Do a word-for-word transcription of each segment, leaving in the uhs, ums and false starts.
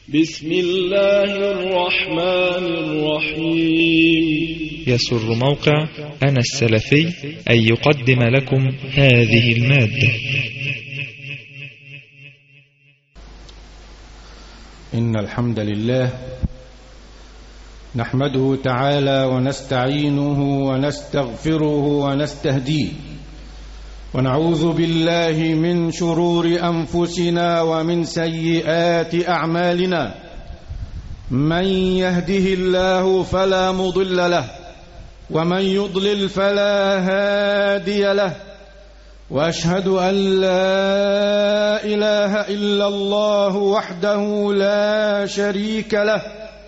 بسم الله الرحمن الرحيم. يسر موقع أنا السلفي أن يقدم لكم هذه المادة. إن الحمد لله نحمده تعالى ونستعينه ونستغفره ونستهديه، ونعوذ بالله من شرور أنفسنا ومن سيئات أعمالنا. من يهده الله فلا مضل له، ومن يضلل فلا هادي له، وأشهد أن لا إله إلا الله وحده لا شريك له،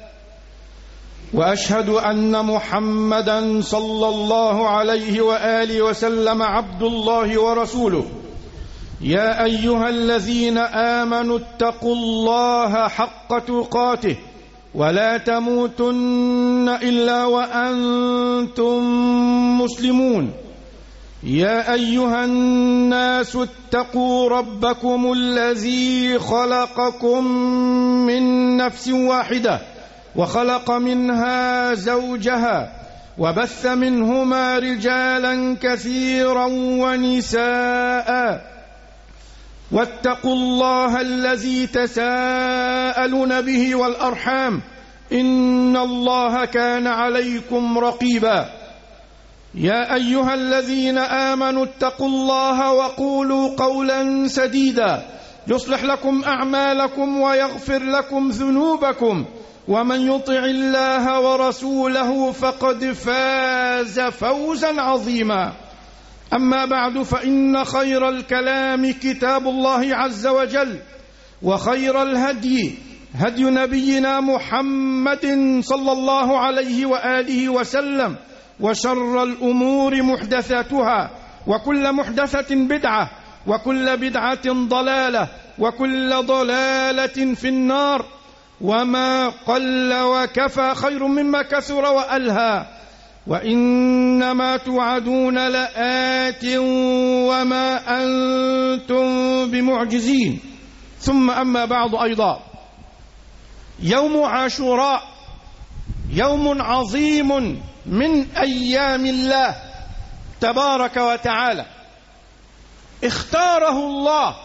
وأشهد أن محمدًا صلى الله عليه وآله وسلم عبد الله ورسوله. يا أيها الذين آمنوا اتقوا الله حق تقاته ولا تموتن إلا وأنتم مسلمون. يا أيها الناس اتقوا ربكم الذي خلقكم من نفس واحدة وخلق منها زوجها وبث منهما رجالا كثيرا ونساء، واتقوا الله الذي تساءلون به والأرحام إن الله كان عليكم رقيبا. يا أيها الذين آمنوا اتقوا الله وقولوا قولا سديدا يصلح لكم أعمالكم ويغفر لكم ذنوبكم، ومن يطع الله ورسوله فقد فاز فوزا عظيما. أما بعد، فإن خير الكلام كتاب الله عز وجل، وخير الهدي هدي نبينا محمد صلى الله عليه وآله وسلم، وشر الأمور محدثاتها، وكل محدثة بدعة، وكل بدعة ضلالة، وكل ضلالة في النار. وما قل وكفى خير مما كثر وألهى، وإنما توعدون لآت وما أنتم بمعجزين. ثم أما بعد، أيضا يوم عاشوراء يوم عظيم من أيام الله تبارك وتعالى، اختاره الله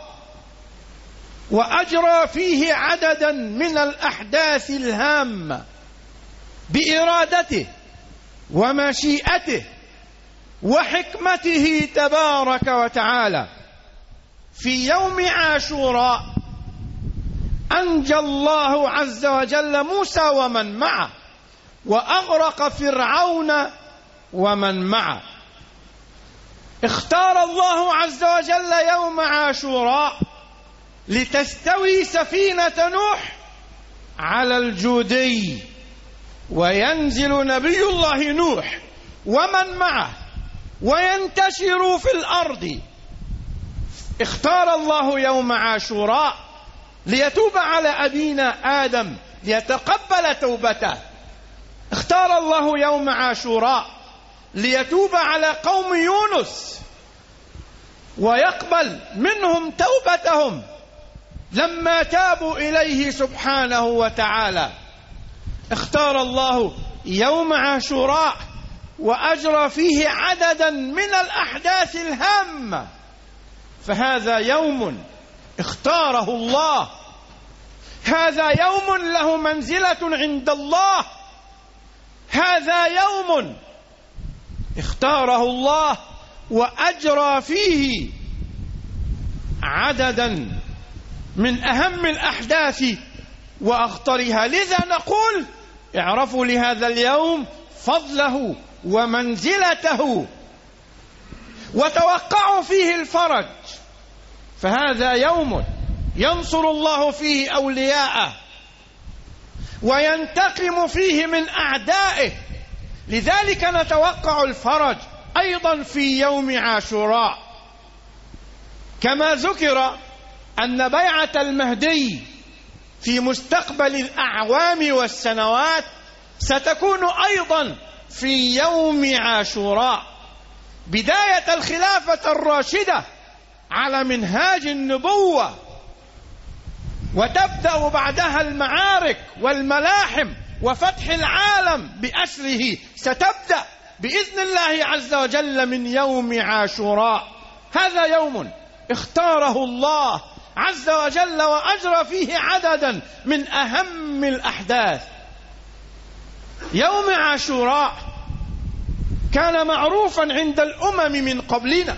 وأجرى فيه عددا من الأحداث الهامة بإرادته ومشيئته وحكمته تبارك وتعالى. في يوم عاشوراء أنجى الله عز وجل موسى ومن معه، وأغرق فرعون ومن معه. اختار الله عز وجل يوم عاشوراء لتستوي سفينة نوح على الجودي، وينزل نبي الله نوح ومن معه وينتشروا في الأرض. اختار الله يوم عاشوراء ليتوب على أبينا آدم ليتقبل توبته. اختار الله يوم عاشوراء ليتوب على قوم يونس ويقبل منهم توبتهم لما تابوا إليه سبحانه وتعالى. اختار الله يوم عاشوراء وأجرى فيه عددا من الأحداث الهامة، فهذا يوم اختاره الله، هذا يوم له منزلة عند الله، هذا يوم اختاره الله وأجرى فيه عددا من أهم الأحداث وأخطرها. لذا نقول اعرفوا لهذا اليوم فضله ومنزلته، وتوقعوا فيه الفرج، فهذا يوم ينصر الله فيه أولياءه وينتقم فيه من أعدائه. لذلك نتوقع الفرج أيضا في يوم عاشوراء. كما ذكر أن بيعة المهدي في مستقبل الأعوام والسنوات ستكون أيضا في يوم عاشوراء، بداية الخلافة الراشدة على منهاج النبوة. وتبدأ بعدها المعارك والملاحم وفتح العالم بأسره، ستبدأ بإذن الله عز وجل من يوم عاشوراء. هذا يوم اختاره الله عز وجل وأجرى فيه عددا من أهم الأحداث. يوم عاشوراء كان معروفا عند الأمم من قبلنا،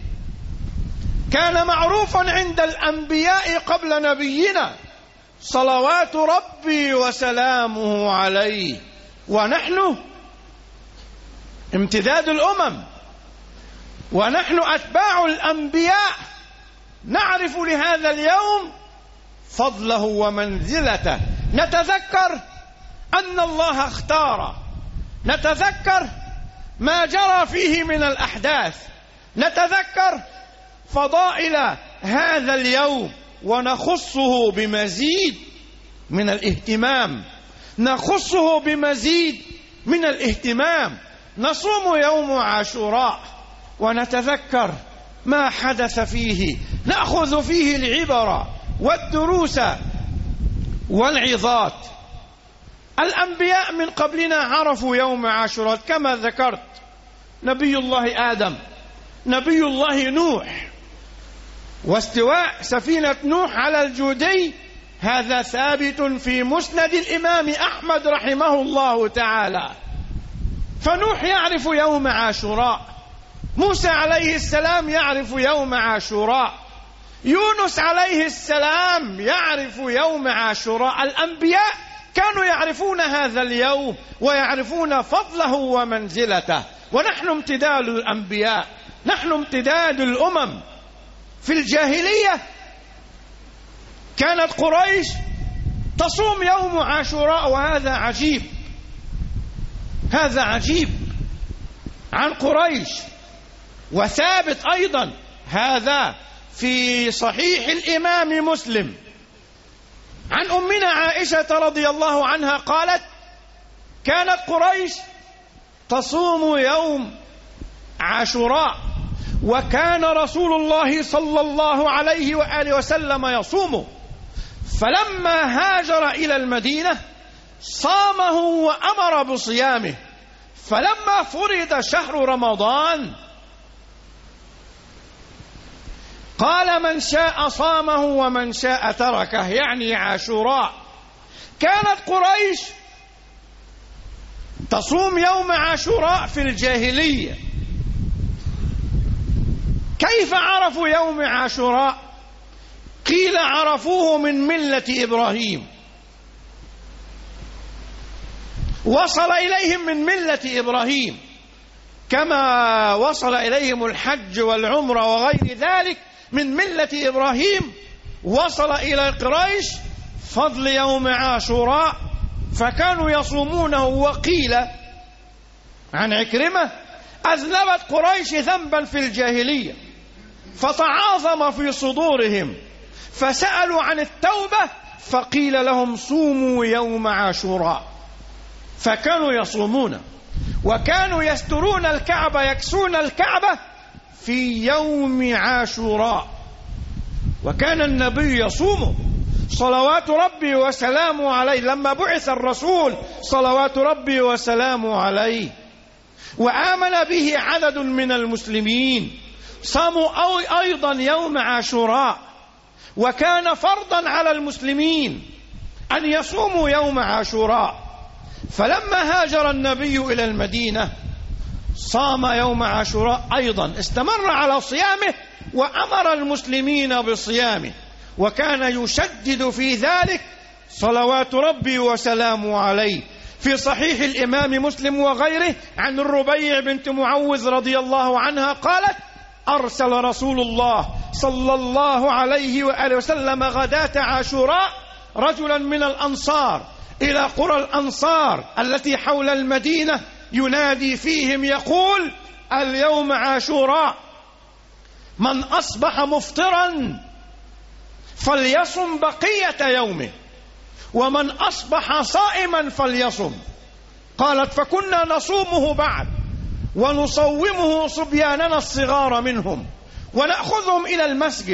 كان معروفا عند الأنبياء قبل نبينا صلوات ربي وسلامه عليه، ونحن امتداد الأمم ونحن أتباع الأنبياء نعرف لهذا اليوم فضله ومنزلته. نتذكر أن الله اختار، نتذكر ما جرى فيه من الأحداث، نتذكر فضائل هذا اليوم، ونخصه بمزيد من الاهتمام، نخصه بمزيد من الاهتمام. نصوم يوم عاشوراء ونتذكر ما حدث فيه، نأخذ فيه العبر والدروس والعظات. الأنبياء من قبلنا عرفوا يوم عاشوراء كما ذكرت، نبي الله آدم، نبي الله نوح، واستواء سفينة نوح على الجودي هذا ثابت في مسند الإمام أحمد رحمه الله تعالى. فنوح يعرف يوم عاشوراء، موسى عليه السلام يعرف يوم عاشوراء، يونس عليه السلام يعرف يوم عاشوراء. الأنبياء كانوا يعرفون هذا اليوم ويعرفون فضله ومنزلته، ونحن امتداد الأنبياء، نحن امتداد الأمم. في الجاهلية كانت قريش تصوم يوم عاشوراء، وهذا عجيب، هذا عجيب عن قريش، وثابت أيضا هذا في صحيح الإمام مسلم عن أمنا عائشة رضي الله عنها قالت: كانت قريش تصوم يوم عاشوراء، وكان رسول الله صلى الله عليه وآله وسلم يصومه، فلما هاجر إلى المدينة صامه وأمر بصيامه، فلما فرض شهر رمضان قال: من شاء صامه ومن شاء تركه، يعني عاشوراء. كانت قريش تصوم يوم عاشوراء في الجاهلية. كيف عرفوا يوم عاشوراء؟ قيل عرفوه من ملة إبراهيم، وصل إليهم من ملة إبراهيم، كما وصل إليهم الحج والعمرة وغير ذلك من ملة إبراهيم. وصل إلى قريش فضل يوم عاشوراء، فكانوا يصومونه. وقيل عن عكرمة: أذنبت قريش ذنبا في الجاهلية فتعاظم في صدورهم، فسألوا عن التوبة فقيل لهم: صوموا يوم عاشوراء. فكانوا يصومون، وكانوا يسترون الكعبة، يكسون الكعبة في يوم عاشوراء، وكان النبي يصوم صلوات ربي وسلامه عليه لما بعث الرسول صلوات ربي وسلامه عليه، وآمن به عدد من المسلمين، صاموا أيضا يوم عاشوراء، وكان فرضا على المسلمين أن يصوموا يوم عاشوراء. فلما هاجر النبي إلى المدينة صام يوم عاشوراء أيضا، استمر على صيامه وأمر المسلمين بصيامه، وكان يشدد في ذلك صلوات ربي وسلامه عليه. في صحيح الإمام مسلم وغيره عن الربيع بنت معوذ رضي الله عنها قالت: أرسل رسول الله صلى الله عليه وآله وسلم غداة عاشوراء رجلا من الأنصار إلى قرى الأنصار التي حول المدينة ينادي فيهم يقول: اليوم عاشوراء، من أصبح مفطرا فليصم بقية يومه، ومن أصبح صائما فليصم. قالت: فكنا نصومه بعد ونصومه صبياننا الصغار منهم، ونأخذهم إلى المسجد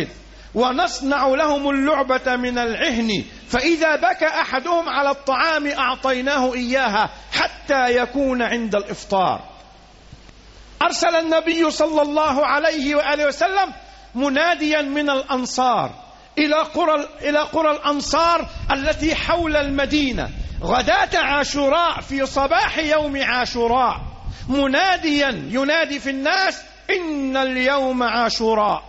ونصنع لهم اللعبة من العهن، فإذا بكى أحدهم على الطعام أعطيناه إياها حتى يكون عند الإفطار. أرسل النبي صلى الله عليه وآله وسلم مناديا من الأنصار إلى قرى إلى قرى الأنصار التي حول المدينة غداة عاشوراء في صباح يوم عاشوراء، مناديا ينادي في الناس إن اليوم عاشوراء،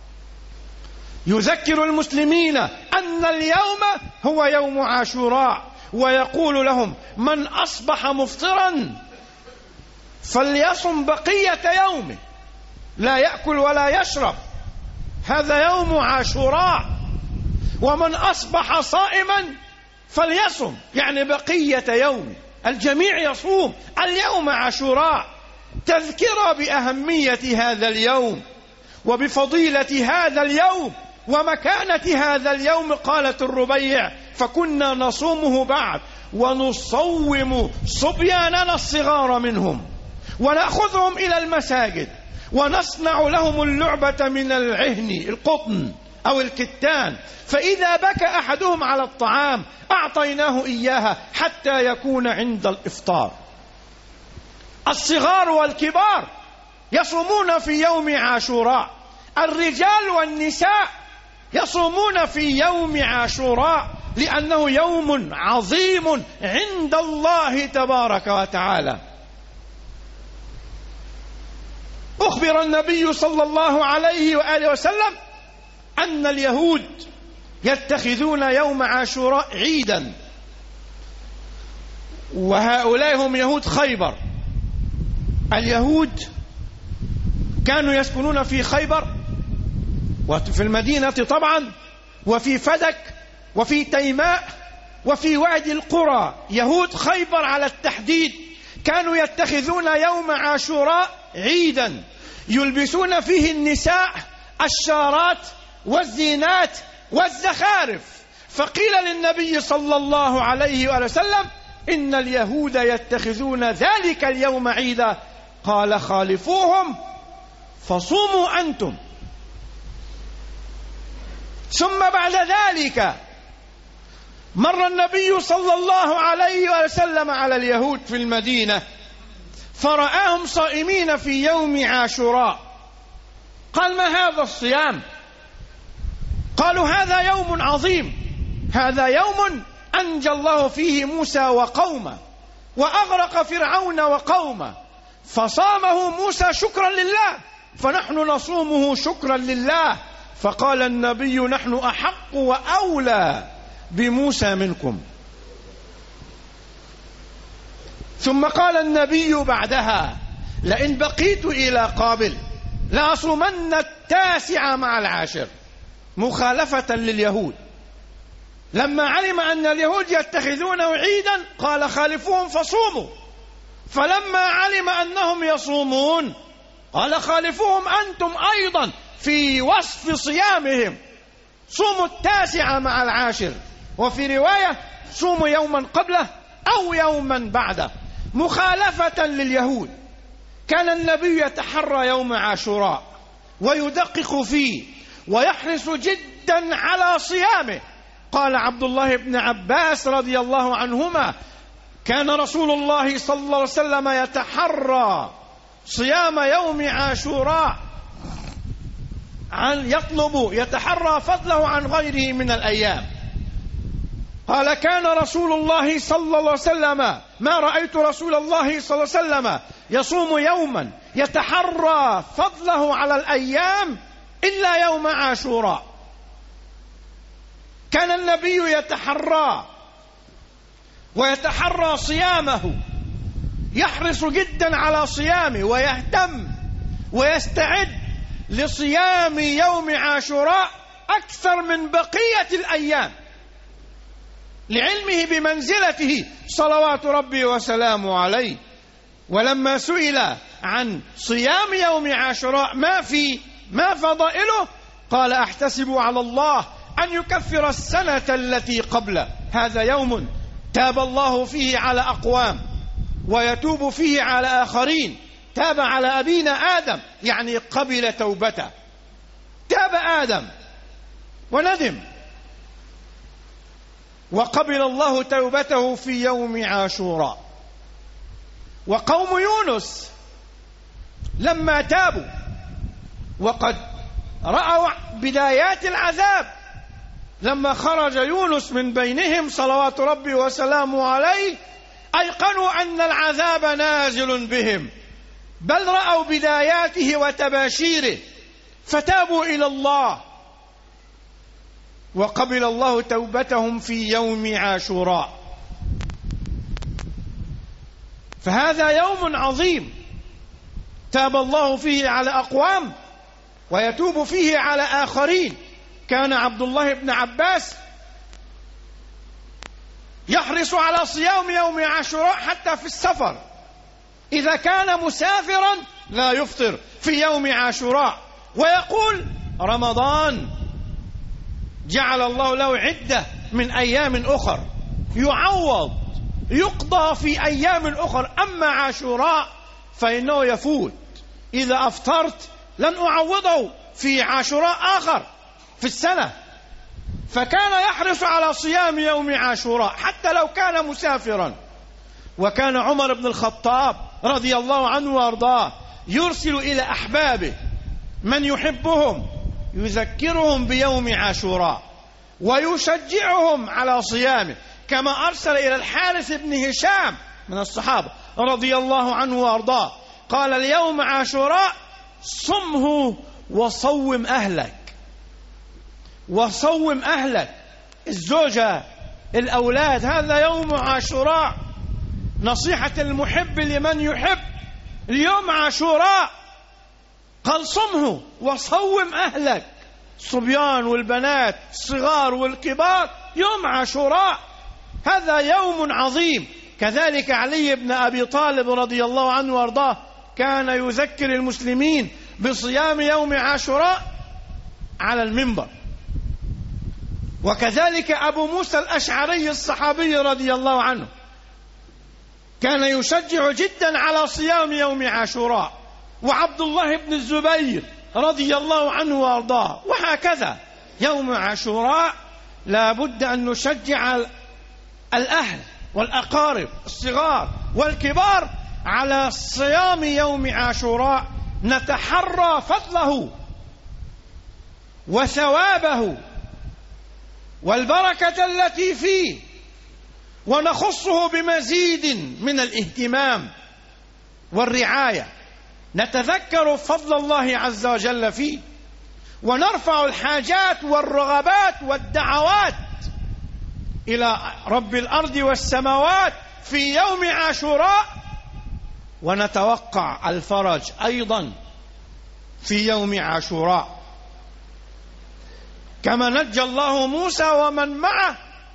يذكر المسلمين أن اليوم هو يوم عاشوراء، ويقول لهم من أصبح مفطرا فليصم بقية يومه، لا يأكل ولا يشرب، هذا يوم عاشوراء. ومن أصبح صائما فليصم، يعني بقية يومه، الجميع يصوم، اليوم عاشوراء، تذكرة بأهمية هذا اليوم وبفضيلة هذا اليوم ومكانة هذا اليوم. قالت الربيع فكنا نصومه بعد ونصوم صبياننا الصغار منهم ونأخذهم إلى المساجد ونصنع لهم اللعبة من العهن القطن أو الكتان، فإذا بكى أحدهم على الطعام أعطيناه إياها حتى يكون عند الإفطار. الصغار والكبار يصومون في يوم عاشوراء، الرجال والنساء يصومون في يوم عاشوراء، لأنه يوم عظيم عند الله تبارك وتعالى. أخبر النبي صلى الله عليه وآله وسلم أن اليهود يتخذون يوم عاشوراء عيدا، وهؤلاء هم يهود خيبر. اليهود كانوا يسكنون في خيبر وفي المدينة طبعا، وفي فدك وفي تيماء وفي وادي القرى. يهود خيبر على التحديد كانوا يتخذون يوم عاشوراء عيدا، يلبسون فيه النساء الشارات والزينات والزخارف. فقيل للنبي صلى الله عليه وسلم إن اليهود يتخذون ذلك اليوم عيدا، قال خالفوهم فصوموا أنتم. ثم بعد ذلك مر النبي صلى الله عليه وسلم على اليهود في المدينة فرآهم صائمين في يوم عاشوراء، قال ما هذا الصيام؟ قالوا هذا يوم عظيم، هذا يوم أنجى الله فيه موسى وقومه وأغرق فرعون وقومه، فصامه موسى شكرا لله، فنحن نصومه شكرا لله. فقال النبي نحن أحق وأولى بموسى منكم. ثم قال النبي بعدها لئن بقيت إلى قابل لأصومن التاسع مع العاشر، مخالفة لليهود. لما علم أن اليهود يتخذونه عيدا قال خالفوهم فصوموا، فلما علم أنهم يصومون قال خالفوهم أنتم أيضا في وصف صيامهم، صوموا التاسع مع العاشر، وفي رواية صوموا يوما قبله أو يوما بعده، مخالفة لليهود. كان النبي يتحرى يوم عاشوراء ويدقق فيه ويحرص جدا على صيامه. قال عبد الله بن عباس رضي الله عنهما كان رسول الله صلى الله عليه وسلم يتحرى صيام يوم عاشوراء، عن يطلب يتحرى فضله عن غيره من الأيام. قال كان رسول الله صلى الله عليه وسلم ما رأيت رسول الله صلى الله عليه وسلم يصوم يوما يتحرى فضله على الأيام إلا يوم عاشوراء. كان النبي يتحرى ويتحرى صيامه، يحرص جدا على صيامه ويهتم ويستعد لصيام يوم عاشوراء أكثر من بقية الأيام، لعلمه بمنزلته صلوات ربي وسلامه عليه. ولما سئل عن صيام يوم عاشوراء ما في ما فضائله قال أحتسب على الله أن يكفر السنة التي قبله، هذا يوم تاب الله فيه على أقوام ويتوب فيه على آخرين. تاب على أبينا آدم يعني قبل توبته، تاب آدم وندم، وقبل الله توبته في يوم عاشوراء. وقوم يونس لما تابوا وقد رأوا بدايات العذاب، لما خرج يونس من بينهم صلوات ربي وسلامه عليه، أيقنوا أن العذاب نازل بهم، بل رأوا بداياته وتباشيره فتابوا إلى الله، وقبل الله توبتهم في يوم عاشوراء. فهذا يوم عظيم تاب الله فيه على أقوام ويتوب فيه على آخرين. كان عبد الله بن عباس يحرص على صيام يوم عاشوراء حتى في السفر، إذا كان مسافرا لا يفطر في يوم عاشوراء، ويقول رمضان جعل الله له عدة من أيام أخر يعوض يقضى في أيام أخر، أما عاشوراء فإنه يفوت، إذا أفطرت لن أعوضه في عاشوراء آخر في السنة. فكان يحرص على صيام يوم عاشوراء حتى لو كان مسافرا. وكان عمر بن الخطاب رضي الله عنه وارضاه يرسل إلى أحبابه من يحبهم يذكرهم بيوم عاشوراء ويشجعهم على صيامه، كما أرسل إلى الحارث بن هشام من الصحابة رضي الله عنه وارضاه، قال اليوم عاشوراء صمه وصوم أهلك، وصوم أهلك، الزوجة، الأولاد، هذا يوم عاشوراء. نصيحة المحب لمن يحب، اليوم عاشوراء قال صمه وصوم أهلك، الصبيان والبنات، الصغار والكبار، يوم عاشوراء هذا يوم عظيم. كذلك علي بن أبي طالب رضي الله عنه وارضاه كان يذكر المسلمين بصيام يوم عاشوراء على المنبر. وكذلك أبو موسى الأشعري الصحابي رضي الله عنه كان يشجع جدا على صيام يوم عاشوراء، وعبد الله بن الزبير رضي الله عنه وارضاه. وهكذا يوم عاشوراء لا بد أن نشجع الأهل والأقارب الصغار والكبار على صيام يوم عاشوراء، نتحرى فضله وثوابه والبركة التي فيه، ونخصه بمزيد من الاهتمام والرعاية، نتذكر فضل الله عز وجل فيه، ونرفع الحاجات والرغبات والدعوات إلى رب الأرض والسماوات في يوم عاشوراء، ونتوقع الفرج أيضا في يوم عاشوراء، كما نجى الله موسى ومن معه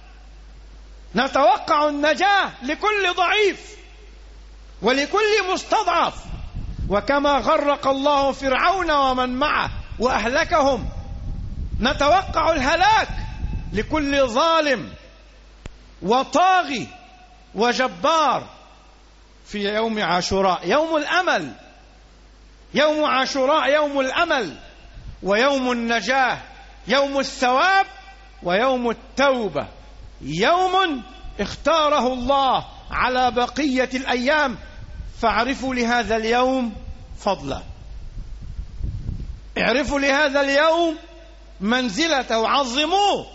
نتوقع النجاة لكل ضعيف ولكل مستضعف، وكما غرق الله فرعون ومن معه وأهلكهم نتوقع الهلاك لكل ظالم وطاغي وجبار في يوم عاشوراء. يوم الأمل، يوم عاشوراء يوم الأمل ويوم النجاة، يوم الثواب ويوم التوبة، يوم اختاره الله على بقية الأيام، فاعرفوا لهذا اليوم فضله، اعرفوا لهذا اليوم منزلته، عظموه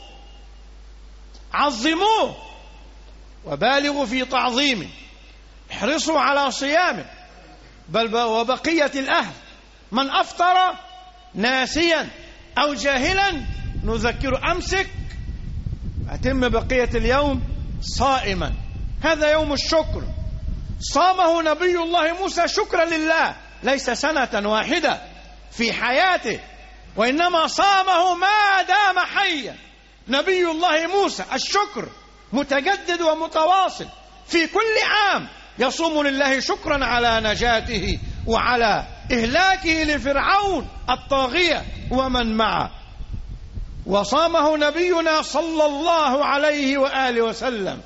عظموه وبالغوا في تعظيمه، احرصوا على صيامه. بل وبقية الأهل من أفطر ناسيا أو جاهلا نذكر أمسك، أتم بقية اليوم صائما، هذا يوم الشكر، صامه نبي الله موسى شكرا لله، ليس سنة واحدة في حياته، وإنما صامه ما دام حيا. نبي الله موسى الشكر متجدد ومتواصل، في كل عام يصوم لله شكرا على نجاته وعلى إهلاكه لفرعون الطاغية ومن معه. وصامه نبينا صلى الله عليه وآله وسلم،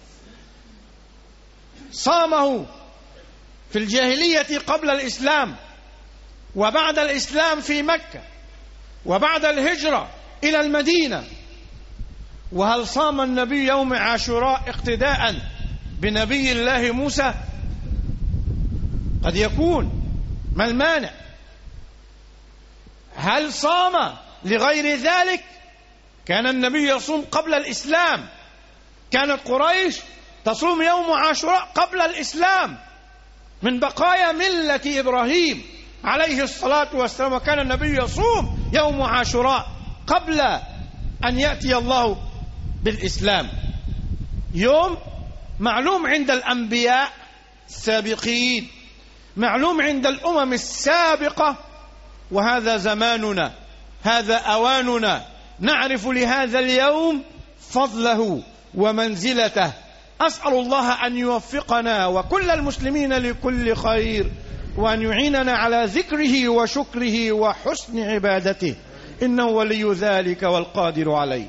صامه في الجاهلية قبل الإسلام، وبعد الإسلام في مكة، وبعد الهجرة إلى المدينة. وهل صام النبي يوم عاشوراء اقتداء بنبي الله موسى؟ قد يكون، ما المانع؟ هل صام لغير ذلك؟ كان النبي يصوم قبل الإسلام، كانت قريش تصوم يوم عاشوراء قبل الإسلام من بقايا ملة إبراهيم عليه الصلاة والسلام، وكان النبي يصوم يوم عاشوراء قبل أن يأتي الله بالإسلام. يوم معلوم عند الأنبياء السابقين، معلوم عند الأمم السابقة، وهذا زماننا، هذا أواننا نعرف لهذا اليوم فضله ومنزلته. أسأل الله أن يوفقنا وكل المسلمين لكل خير، وأن يعيننا على ذكره وشكره وحسن عبادته، إنه ولي ذلك والقادر عليه.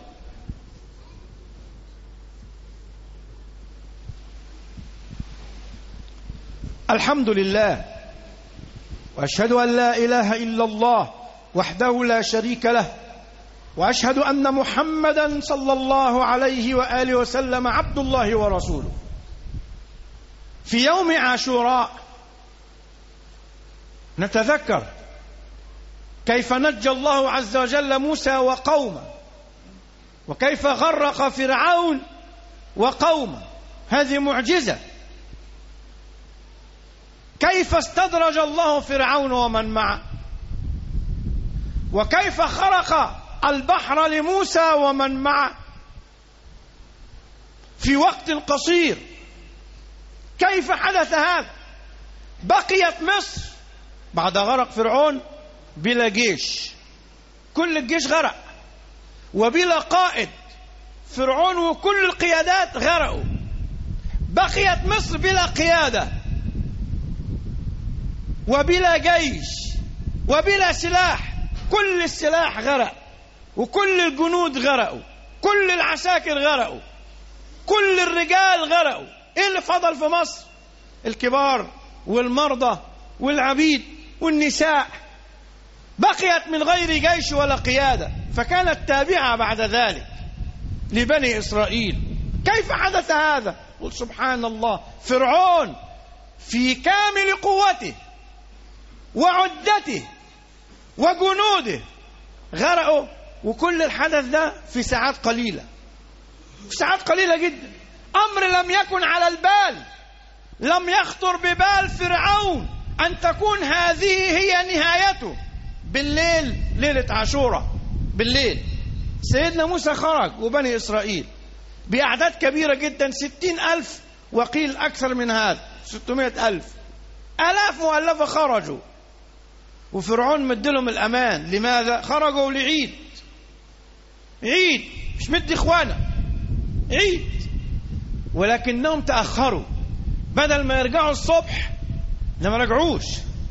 الحمد لله، وأشهد أن لا إله إلا الله وحده لا شريك له، وأشهد أن محمدا صلى الله عليه وآله وسلم عبد الله ورسوله. في يوم عاشوراء نتذكر كيف نجى الله عز وجل موسى وقومه، وكيف غرق فرعون وقومه. هذه معجزة. كيف استدرج الله فرعون ومن معه، وكيف خرق البحر لموسى ومن معه في وقت قصير. كيف حدث هذا؟ بقيت مصر بعد غرق فرعون بلا جيش، كل الجيش غرق، وبلا قائد، فرعون وكل القيادات غرقوا. بقيت مصر بلا قيادة وبلا جيش وبلا سلاح، كل السلاح غرق، وكل الجنود غرقوا، كل العساكر غرقوا، كل الرجال غرقوا. ايه اللي فضل في مصر؟ الكبار والمرضى والعبيد والنساء. بقيت من غير جيش ولا قيادة، فكانت تابعة بعد ذلك لبني إسرائيل. كيف حدث هذا؟ قل سبحان الله. فرعون في كامل قوته وعدته وجنوده غرقوا، وكل الحدث ده في ساعات قليلة، في ساعات قليلة جدا. أمر لم يكن على البال، لم يخطر ببال فرعون أن تكون هذه هي نهايته. بالليل، ليلة عاشوراء بالليل، سيدنا موسى خرج وبني إسرائيل بأعداد كبيرة جدا، ستين ألف وقيل أكثر من هذا، ستمائة ألف، آلاف مؤلفة خرجوا، وفرعون مدلهم الأمان. لماذا؟ خرجوا لعيد، عيد مش مد إخوانا، عيد. ولكنهم تأخروا، بدل ما يرجعوا الصبح لما رجعوش،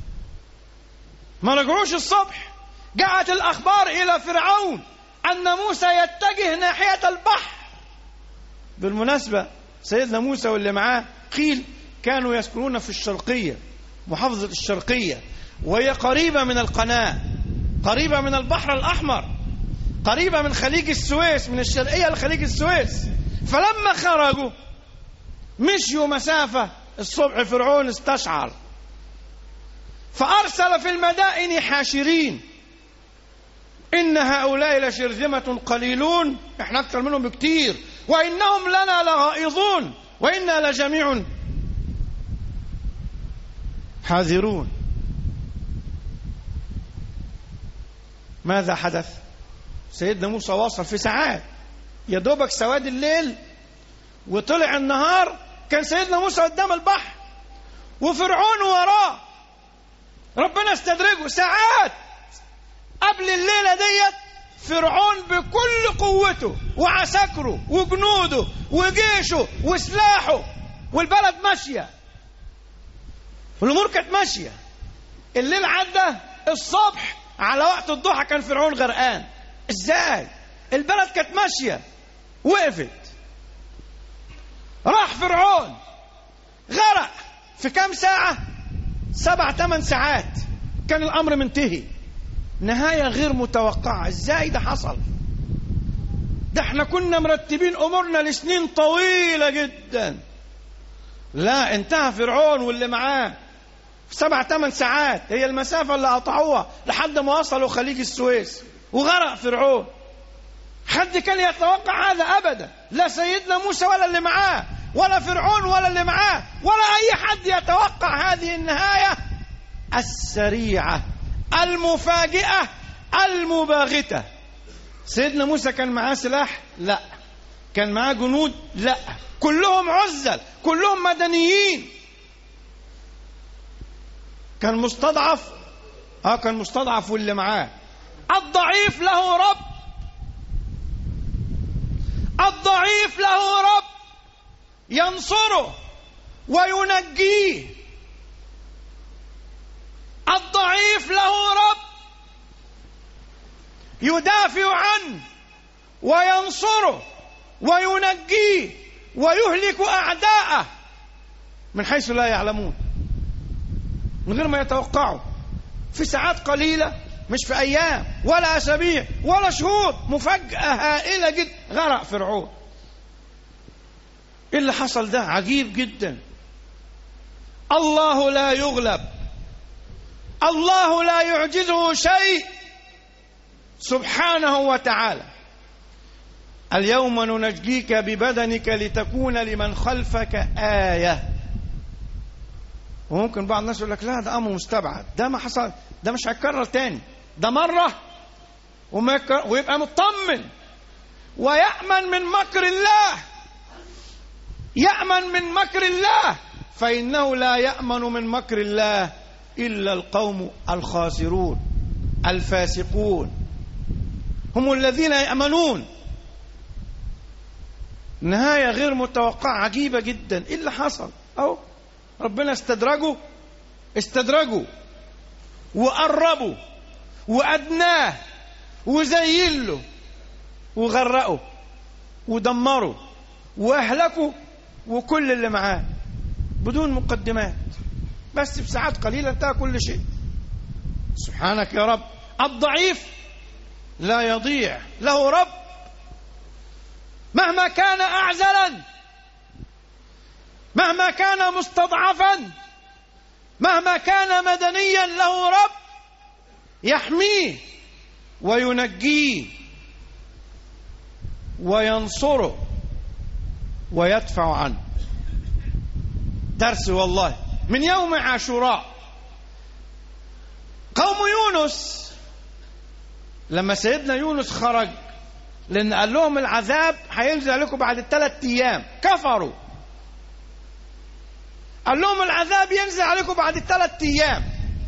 ما رجعوش الصبح. جاءت الأخبار إلى فرعون أن موسى يتجه ناحية البحر. بالمناسبة سيدنا موسى واللي معاه قيل كانوا يسكنون في الشرقية، محافظة الشرقية، وهي قريبة من القناة، قريبة من البحر الأحمر، قريبة من خليج السويس، من الشرقية لخليج السويس. فلما خرجوا مشيوا مسافة الصبح، فرعون استشعر فأرسل في المدائن حاشرين، إن هؤلاء لشرذمة قليلون، إحنا أكثر منهم بكتير، وإنهم لنا لغائظون، وإنا لجميع حاذرون. ماذا حدث؟ سيدنا موسى وصل في ساعات، يا دوبك سواد الليل وطلع النهار، كان سيدنا موسى قدام البحر وفرعون وراه. ربنا استدرجه ساعات قبل الليلة ديت. فرعون بكل قوته وعساكره وجنوده وجيشه وسلاحه، والبلد ماشية، والأمور كانت ماشية. الليل عدى، الصبح على وقت الضحى كان فرعون غرقان. ازاي؟ البلد كانت ماشية، وقفت. راح فرعون غرق في كام ساعة؟ سبع ثمان ساعات كان الأمر منتهي. نهاية غير متوقعة. ازاي ده حصل؟ ده احنا كنا مرتبين أمورنا لسنين طويلة جدا. لا، انتهى فرعون واللي معاه في سبع ثمان ساعات، هي المسافة اللي قطعوها لحد ما وصلوا خليج السويس وغرق فرعون. حد كان يتوقع هذا أبدا؟ لا سيدنا موسى ولا اللي معاه ولا فرعون ولا اللي معاه ولا أي حد يتوقع هذه النهاية السريعة المفاجئة المباغتة. سيدنا موسى كان معاه سلاح؟ لا. كان معاه جنود؟ لا. كلهم عزل، كلهم مدنيين. كان مستضعف؟ اه كان مستضعف واللي معاه. الضعيف له رب، الضعيف له رب ينصره وينجيه. الضعيف له رب يدافع عنه وينصره وينجيه ويهلك أعداءه من حيث لا يعلمون، من غير ما يتوقعوا، في ساعات قليلة، مش في أيام ولا أسابيع ولا شهور، مفاجأة هائلة جدا. غرق فرعون. إيه اللي حصل ده؟ عجيب جدا. الله لا يغلب، الله لا يعجزه شيء سبحانه وتعالى. اليوم ننجيك ببدنك لتكون لمن خلفك آية. وممكن بعض الناس يقول لك لا ده أمر مستبعد، ده ما حصل، ده مش هيتكرر تاني، ده مرة وما يكرر، ويبقى مطمن ويأمن من مكر الله، يأمن من مكر الله، فإنه لا يأمن من مكر الله إلا القوم الخاسرون الفاسقون، هم الذين يأمنون. نهاية غير متوقعة عجيبة جدا. إيه اللي حصل؟ أو ربنا استدرجوا استدرجوا وقربوا وأدناه وزيلوا وغرقوا ودمروا وأهلكوا وكل اللي معاه بدون مقدمات، بس بساعات قليلة انتهى كل شيء. سبحانك يا رب. الضعيف لا يضيع، له رب مهما كان أعزلا، مهما كان مستضعفا، مهما كان مدنيا، له رب يحميه وينجيه وينصره ويدفع عنه. درس والله من يوم عاشوراء. قوم يونس لما سيدنا يونس خرج، لأن قال لهم العذاب هينزل عليكم بعد الثلاث أيام، كفروا. قال لهم العذاب ينزل عليكم بعد الثلاث أيام،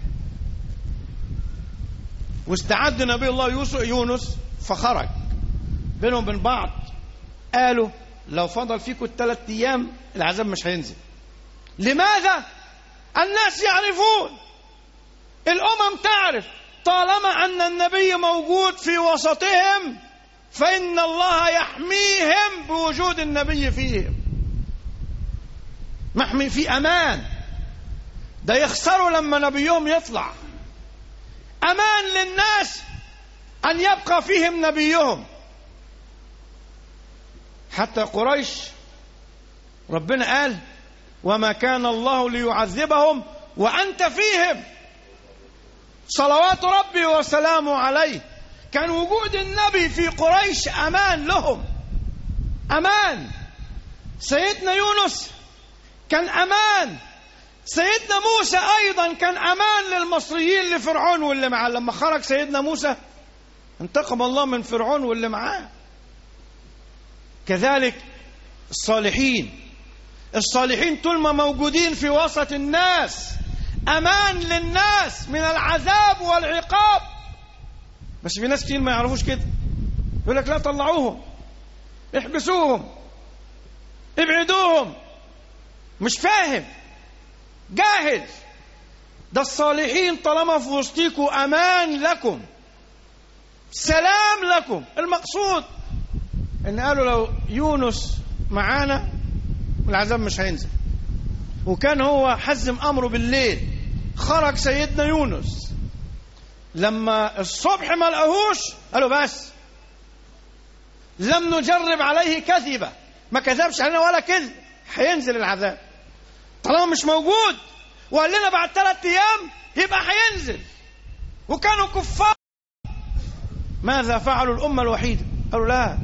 واستعد نبي الله يونس فخرج. بينهم وبين بعض قالوا لو فضل فيكم الثلاث أيام العذاب مش هينزل. لماذا؟ الناس يعرفون، الأمم تعرف، طالما أن النبي موجود في وسطهم فإن الله يحميهم بوجود النبي فيهم. محمي في أمان. ده يخسروا لما نبيهم يطلع. أمان للناس أن يبقى فيهم نبيهم. حتى قريش ربنا قال وما كان الله ليعذبهم وأنت فيهم، صلوات ربي وسلامه عليه. كان وجود النبي في قريش أمان لهم، أمان. سيدنا يونس كان أمان، سيدنا موسى أيضا كان أمان للمصريين لفرعون واللي معاه. لما خرج سيدنا موسى انتقم الله من فرعون واللي معاه. كذلك الصالحين، الصالحين طول ما موجودين في وسط الناس أمان للناس من العذاب والعقاب. بس في ناس كتير ما يعرفوش كده، يقول لك لا طلعوهم، احبسوهم، ابعدوهم. مش فاهم، جاهل. ده الصالحين طالما في وسطيكم أمان لكم، سلام لكم. المقصود ان قالوا لو يونس معانا العذاب مش هينزل. وكان هو حزم أمره بالليل. خرج سيدنا يونس، لما الصبح ما لقاهوش قالوا بس لم نجرب عليه كذبة، ما كذبش علينا ولا كذب، هينزل العذاب طالما مش موجود، وقال لنا بعد ثلاث أيام يبقى هينزل. وكانوا كفار. ماذا فعلوا الأمة الوحيدة؟ قالوا لا.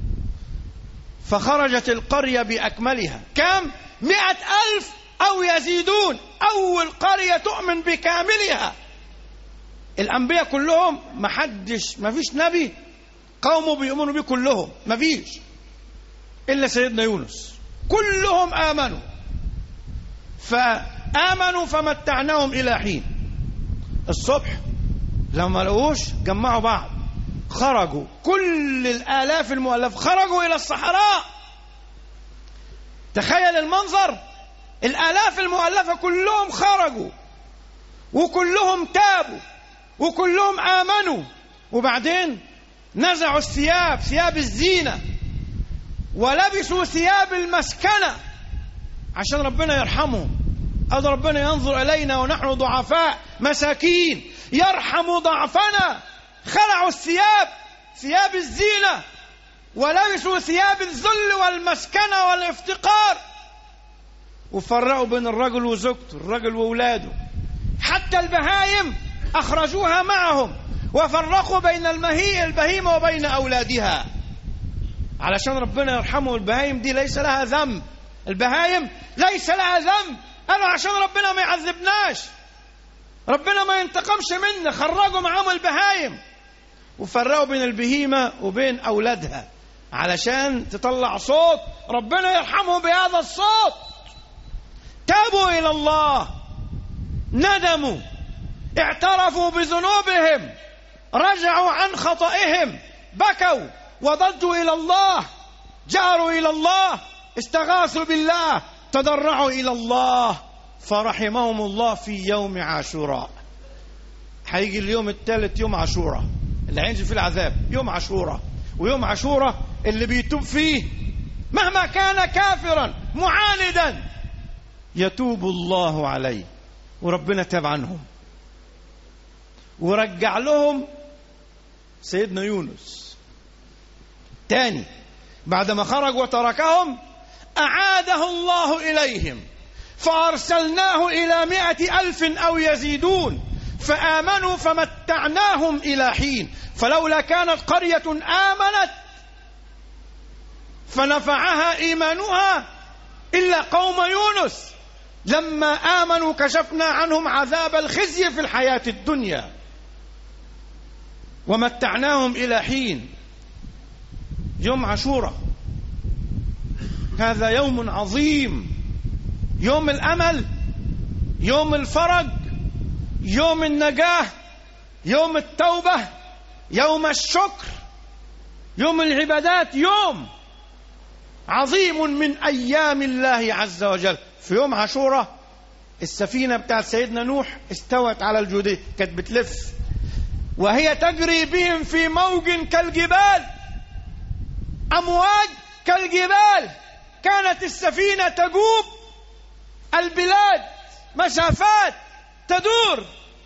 فخرجت القرية بأكملها. كم؟ مئة ألف أو يزيدون. أول قرية تؤمن بكاملها. الأنبياء كلهم ما حدش، ما فيش نبي قومه بيؤمنوا به كلهم، ما فيش إلا سيدنا يونس، كلهم آمنوا. فآمنوا فمتعناهم إلى حين. الصبح لما لقوش جمعوا بعض، خرجوا كل الآلاف المؤلفة، خرجوا إلى الصحراء. تخيل المنظر، الآلاف المؤلفة كلهم خرجوا وكلهم تابوا وكلهم آمنوا. وبعدين نزعوا الثياب، ثياب الزينة، ولبسوا ثياب المسكنة عشان ربنا يرحمهم. هذا ربنا ينظر إلينا ونحن ضعفاء مساكين، يرحم ضعفنا. خلعوا الثياب، ثياب الزينة، ولبسوا ثياب الذل والمسكنة والافتقار، وفرقوا بين الرجل وزوجته، الرجل وأولاده. حتى البهايم أخرجوها معهم، وفرقوا بين المهي البهيمة وبين أولادها علشان ربنا يرحمه. البهايم دي ليس لها ذنب، البهايم ليس لها ذنب. قالوا عشان ربنا ما يعذبناش، ربنا ما ينتقمش منا، خرجوا معهم البهايم وفرقوا بين البهيمة وبين أولادها علشان تطلع صوت ربنا يرحمه بهذا الصوت. تابوا إلى الله، ندموا، اعترفوا بذنوبهم، رجعوا عن خطئهم، بكوا وضجوا إلى الله، جاروا إلى الله، استغاثوا بالله، تضرعوا إلى الله، فرحمهم الله في يوم عاشوراء. هيجي اليوم الثالث، يوم عاشوراء اللي هينزل فيه العذاب، يوم عاشوراء. ويوم عاشوراء اللي بيتوب فيه مهما كان كافرا معاندا يتوب الله عليه، وربنا تاب عنهم ورجع لهم سيدنا يونس تاني. بعدما خرج وتركهم أعاده الله إليهم، فأرسلناه إلى مائة ألف أو يزيدون، فآمنوا فمتعناهم إلى حين. فلولا كانت قرية آمنت فنفعها إيمانها إلا قوم يونس لما آمنوا كشفنا عنهم عذاب الخزي في الحياة الدنيا ومتعناهم إلى حين. يوم عاشوراء هذا يوم عظيم، يوم الأمل، يوم الفرج، يوم النجاة، يوم التوبة، يوم الشكر، يوم العبادات، يوم عظيم من أيام الله عز وجل. في يوم عاشوراء السفينة بتاعت سيدنا نوح استوت على الجودية، كانت بتلف وهي تجري بهم في موج كالجبال، أمواج كالجبال. كانت السفينة تجوب البلاد، مسافات تدور.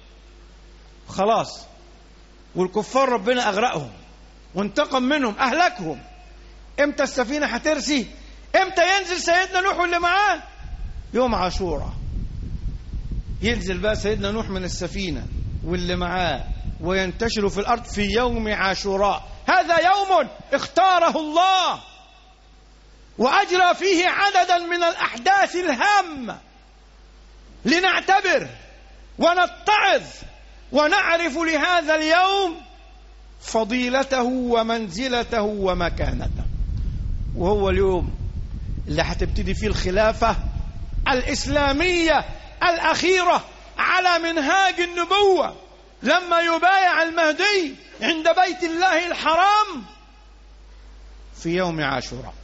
خلاص، والكفار ربنا أغرقهم وانتقم منهم، أهلكهم. امتى السفينة هترسي؟ امتى ينزل سيدنا نوح واللي معاه؟ يوم عاشوراء ينزل بقى سيدنا نوح من السفينة واللي معاه وينتشروا في الأرض في يوم عاشوراء. هذا يوم اختاره الله وأجرى فيه عددا من الأحداث الهامة لنعتبر ونتعظ ونعرف لهذا اليوم فضيلته ومنزلته ومكانته. وهو اليوم اللي هتبتدي فيه الخلافة الإسلامية الأخيرة على منهاج النبوة، لما يبايع المهدي عند بيت الله الحرام في يوم عاشوراء.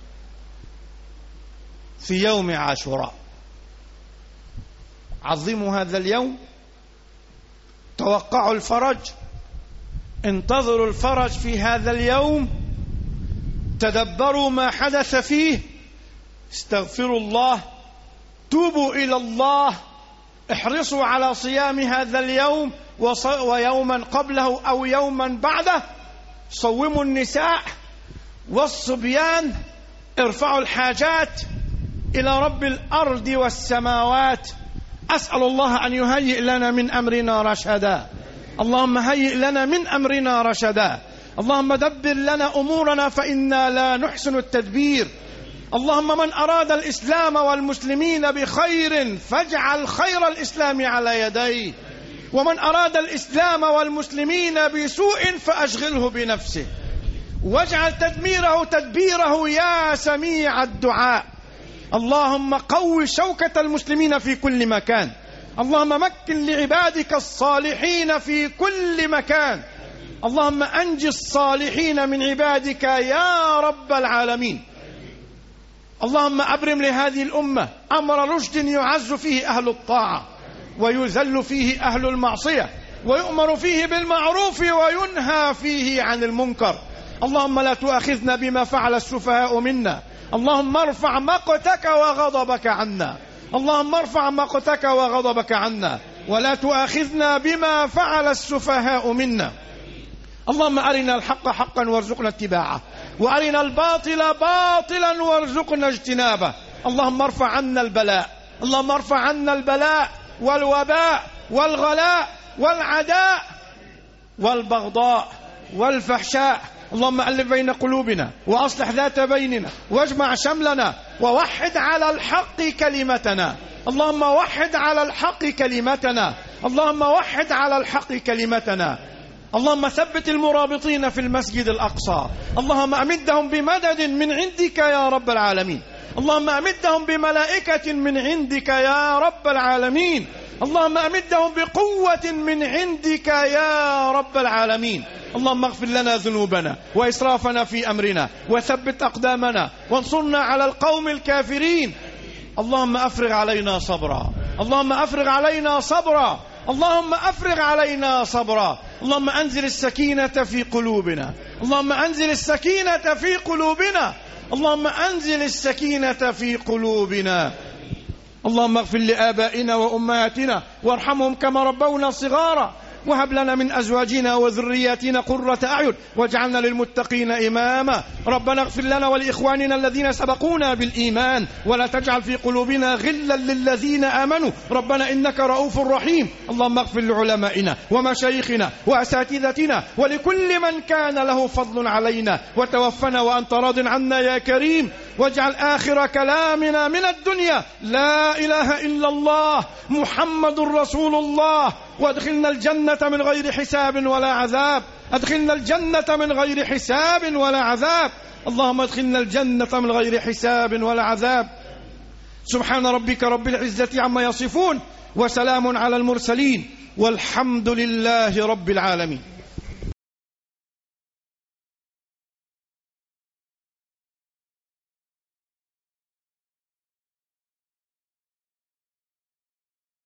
في يوم عاشوراء عظموا هذا اليوم، توقعوا الفرج، انتظروا الفرج في هذا اليوم، تدبروا ما حدث فيه، استغفروا الله، توبوا إلى الله، احرصوا على صيام هذا اليوم ويوما قبله أو يوما بعده، صوموا النساء والصبيان ارفعوا الحاجات إلى رب الأرض والسماوات. أسأل الله أن يهيئ لنا من أمرنا رشدا. اللهم هيئ لنا من أمرنا رشدا. اللهم دبر لنا أمورنا فإنا لا نحسن التدبير. اللهم من أراد الإسلام والمسلمين بخير فاجعل خير الإسلام على يديه، ومن أراد الإسلام والمسلمين بسوء فأشغله بنفسه، واجعل تدميره تدبيره يا سميع الدعاء. اللهم قوي شوكة المسلمين في كل مكان. اللهم مكن لعبادك الصالحين في كل مكان. اللهم أنج الصالحين من عبادك يا رب العالمين. اللهم أبرم لهذه الأمة أمر رشد يعز فيه أهل الطاعة ويذل فيه أهل المعصية، ويؤمر فيه بالمعروف وينهى فيه عن المنكر. اللهم لا تؤاخذنا بما فعل السفهاء منا. اللهم ارفع مقتك وغضبك عنا. اللهم ارفع مقتك وغضبك عنا، ولا تؤاخذنا بما فعل السفهاء منا. اللهم أرنا الحق حقا وارزقنا اتباعه، وأرنا الباطل باطلا وارزقنا اجتنابه. اللهم ارفع عنا البلاء. اللهم ارفع عنا البلاء والوباء والغلاء والعداء والبغضاء والفحشاء. اللهم ألف بين قلوبنا وأصلح ذات بيننا واجمع شملنا ووحد على الحق كلمتنا. اللهم وحد على الحق كلمتنا. اللهم وحد على الحق كلمتنا. اللهم ثبت المرابطين في المسجد الأقصى. اللهم أمدهم بمدد من عندك يا رب العالمين. اللهم أمدهم بملائكة من عندك يا رب العالمين. اللهم أمدهم بقوة من عندك يا رب العالمين. اللهم اغفر لنا ذنوبنا وإسرافنا في أمرنا وثبت أقدامنا وانصرنا على القوم الكافرين. اللهم أفرغ علينا صبرا. اللهم أفرغ علينا صبرا. اللهم أفرغ علينا صبرا. اللهم أنزل السكينة في قلوبنا. اللهم أنزل السكينة في قلوبنا. اللهم أنزل السكينة في قلوبنا. اللهم اغفر لآبائنا وأمهاتنا وارحمهم كما ربونا صغارا، وهب لنا من أزواجنا وذرياتنا قرة أعين واجعلنا للمتقين إماما. ربنا اغفر لنا ولإخواننا الذين سبقونا بالإيمان ولا تجعل في قلوبنا غلا للذين آمنوا ربنا إنك رؤوف رحيم. اللهم اغفر لعلمائنا ومشايخنا وأساتذتنا ولكل من كان له فضل علينا، وتوفنا وأنت راض عنا يا كريم. واجعل آخر كلامنا من الدنيا لا إله إلا الله محمد رسول الله، وادخلنا الجنة من غير حساب ولا عذاب. أدخلنا الجنة من غير حساب ولا عذاب. اللهم ادخلنا الجنة من غير حساب ولا عذاب. سبحان ربك رب العزة عما يصفون، وسلام على المرسلين، والحمد لله رب العالمين.